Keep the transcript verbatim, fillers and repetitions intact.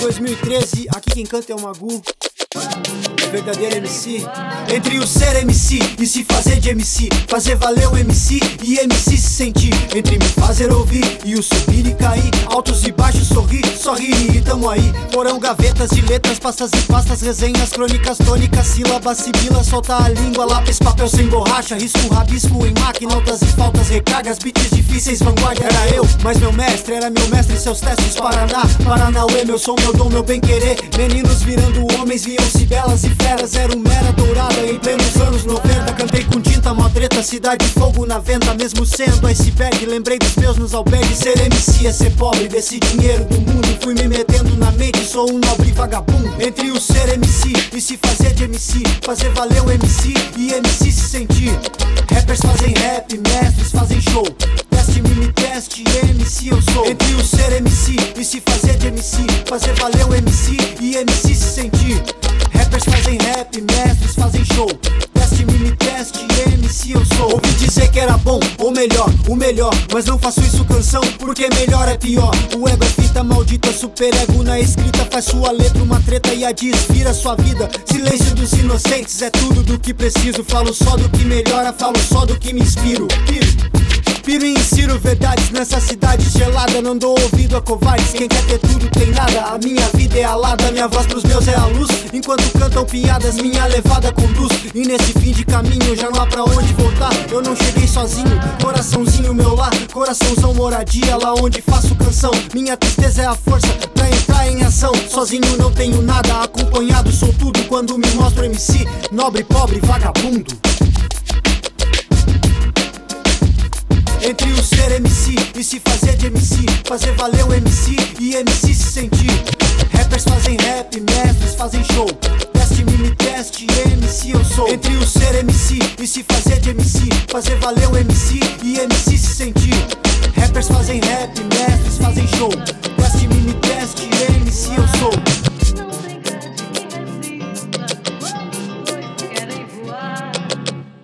dois mil e treze, aqui quem canta é o Magu, verdadeiro M C. Entre o ser M C e se fazer de M C, fazer valer o M C e M C se sentir. Entre me fazer ouvir e o subir e cair, altos e baixos, sorrir, sorrir e tamo aí. Foram gavetas de letras, pastas e pastas, resenhas, crônicas, tônicas, sílabas, sibila, solta a língua, lápis, papel sem borracha, risco, rabisco em máquina, altas e faltas, recargas, beats difíceis, vanguarda. Era eu, mas meu mestre era meu mestre, seus testes, Paraná, Paranauê, meu som, meu dom, meu bem querer. Meninos virando homens, viam-se belas e feras, era uma era dourada em plenos anos noventa. Cantei com tinta, mó treta, cidade, fogo na venda. Mesmo sendo iceberg, lembrei dos meus nos albergues. Ser M C é ser pobre, desse dinheiro do mundo fui me metendo na mente, sou um nobre vagabundo. Entre o ser M C e se fazer de M C, fazer valer o M C e M C se sentir. Rappers fazem rap, mestres fazem show, teste-me, me teste, M C eu sou. Entre o ser M C e se fazer de M C, fazer valer o M C e M C se sentir. Rappers fazem rap, mestres fazem show, teste-me, me teste, M C eu sou. Ouvi dizer que era bom, ou melhor, o melhor, mas não faço isso canção, porque melhor é pior. O ego é fita maldita, super ego na escrita, faz sua letra uma treta e a desvira sua vida. Silêncio dos inocentes é tudo do que preciso, falo só do que melhora, falo só do que me inspiro. Piro. Piro e insiro verdades nessa cidade gelada, não dou ouvido a covardes, quem quer ter tudo tem nada. A minha vida é alada, minha voz pros meus é a luz, enquanto cantam piadas minha levada conduz. E nesse fim de caminho já não há pra onde voltar, eu não cheguei sozinho, coraçãozinho meu lar, coraçãozão moradia, lá onde faço canção. Minha tristeza é a força pra entrar em ação, sozinho não tenho nada, acompanhado sou tudo quando me mostro M C, nobre, pobre, vagabundo. Entre o ser M C e se fazer de M C, fazer valer o M C e M C se sentir. Rappers fazem rap, mestres fazem show, teste-me, me teste, M C eu sou. Entre o ser M C e se fazer de M C, fazer valer o M C e M C se sentir. Rappers fazem rap, mestres fazem show, teste-me, me teste,